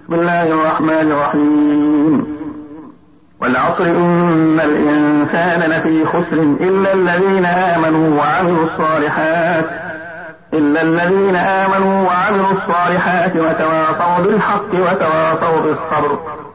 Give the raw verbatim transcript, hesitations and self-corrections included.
بسم الله الرحمن الرحيم. والعصر إن الإنسان لفي خسر إلا الذين آمنوا وعملوا الصالحات إلا الذين آمنوا وعملوا الصالحات وتواصوا بالحق وتواصوا بالصبر